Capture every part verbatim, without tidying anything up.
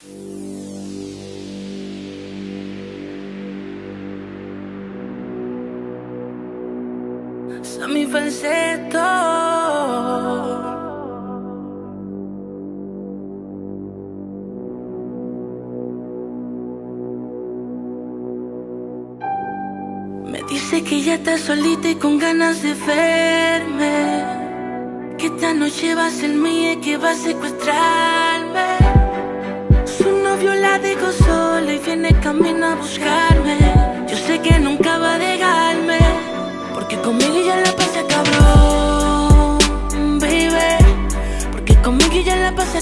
Son mi falseto. Me dice que ya está solita y con ganas de verme, que esta noche va a ser mía y que va a secuestrarme. Su novio la dejó sola y viene camino a buscarme. Yo sé que nunca va a dejarme, porque conmigo ya la pasa cabrón, vive. Porque conmigo ya la pasa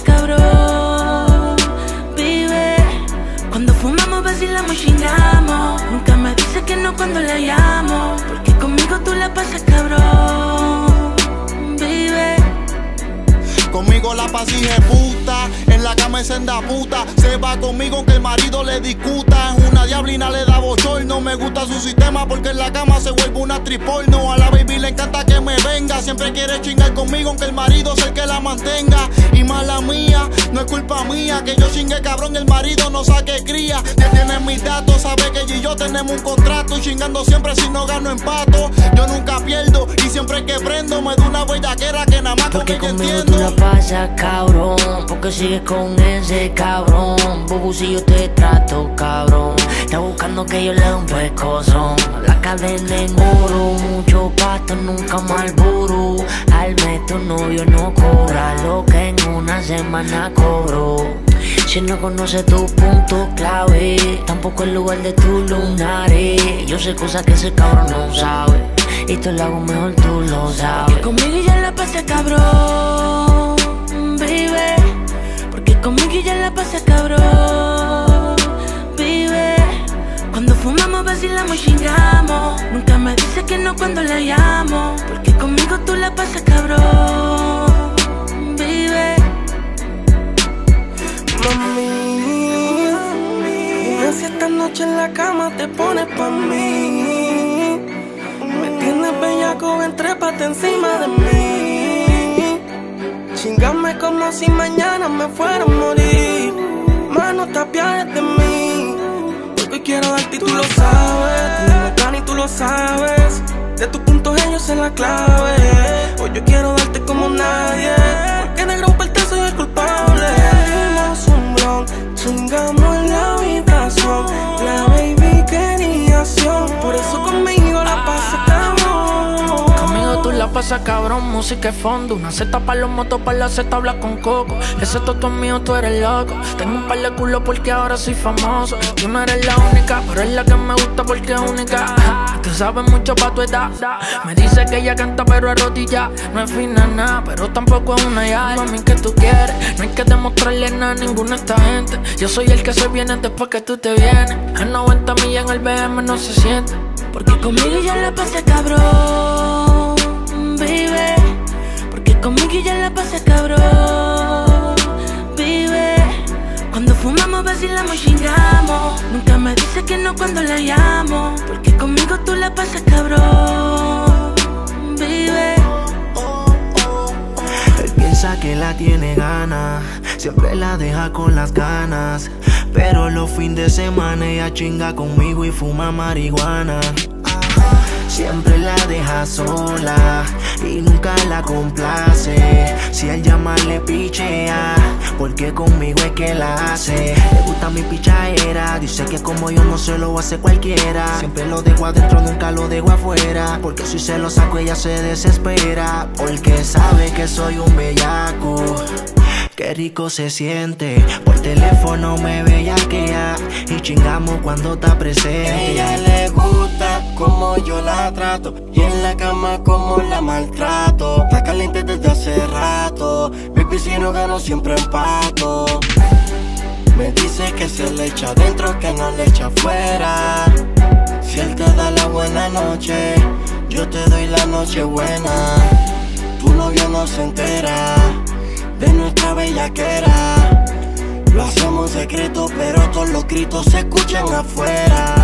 cabrón, vive. Cuando fumamos, vacilamos y chingamos. Nunca me dice que no cuando la llamo, porque conmigo tú la pasas cabrón, vive. Conmigo la pasa puta, en la cama es senda puta. Se va conmigo aunque el marido le discuta. Es una diablina, le da bochorno. Me gusta su sistema porque en la cama se vuelve una actriz porno. A la baby le encanta que me venga, siempre quiere chingar conmigo aunque el marido sea el que la mantenga. Y mala mía, no es culpa mía que yo chingue cabrón, el marido no saque cría. Ya tiene mis datos, sabe que ella y yo tenemos un contrato. Y chingando siempre si no gano empato. Yo nunca pierdo y siempre que prendo me da una bellaquera que nada más con ella entiendo. Tú la pasas cabrón, porque sigues con ese cabrón. Bobo, si yo te trato cabrón, está buscando que yo le dé un pescozón. La cadena en oro, mucho pasto, nunca Marlboro. Al mes tu novio no cobra lo que en una semana cobro. Si no conoce tu punto clave, tampoco el lugar de tu lunares. Yo sé cosas que ese cabrón no sabe, y tú lo hago mejor, tú lo sabes. Porque conmigo ya la pasa cabrón, vive. Porque conmigo ya la pasa cabrón, vive. Cuando fumamos, vacilamos y chingamos. Nunca me dice que no cuando la llamo, porque conmigo tú la pasas cabrón, vive. Mami, dime si esta noche en la cama te pones pa' mí. Me tienes bellaco, entrépate encima de mí. Chingame como si mañana me fuera a morir. Mano, te apiades de mí, porque hoy quiero darte y tú lo sabes. Tenemos plan y tú lo sabes. De tus puntos ellos en la clave. Hoy yo quiero darte como nadie, porque negro parte soy el culpable. Dimos un blon, chingamos en la habitación. La baby quería acción, por eso conmigo la pasa cabrón. Conmigo tú la pasas cabrón, música de fondo. Una seta pa' los motos, pa' la seta habla con coco. Ese toto es mío, tú eres loco. Tengo un par de culos porque ahora soy famoso. Tú no eres la única, pero es la que me gusta porque es única. Tú sabes mucho pa' tu edad. Me dice que ella canta pero es rodilla. No es fina nada, pero tampoco es una ya. Mami, que tú quieres, no hay que demostrarle nada a ninguna de esta gente. Yo soy el que se viene después que tú te vienes. A noventa millas en el B M no se siente, porque conmigo ya la pasa cabrón, vive. Porque conmigo ya la pasa cabrón, vive. Cuando fumamos, vacilamos y chingamos. Nunca me dice que no cuando la llamo, porque conmigo tú la pasas cabrón, vive. Él piensa que la tiene ganas, siempre la deja con las ganas. Pero los fines de semana ella chinga conmigo y fuma marihuana. Siempre la deja sola y nunca la complace. Si él llama le pichea, porque conmigo es que la hace. Le gusta mi pichadera, dice que como yo no se lo hace cualquiera. Siempre lo dejo adentro, nunca lo dejo afuera, porque si se lo saco ella se desespera, porque sabe que soy un bellaco. Qué rico se siente, por teléfono me bellaquea y chingamos cuando está presente. A ella le gusta como yo la trato y en la cama como la maltrato. Está caliente desde hace rato, baby, si no gano siempre empato. Me dice que se le echa adentro, que no le echa afuera. Si él te da la buena noche, yo te doy la noche buena. Tu novio no se entera de nuestra bellaquera. Lo hacemos secreto, pero todos los gritos se escuchan afuera.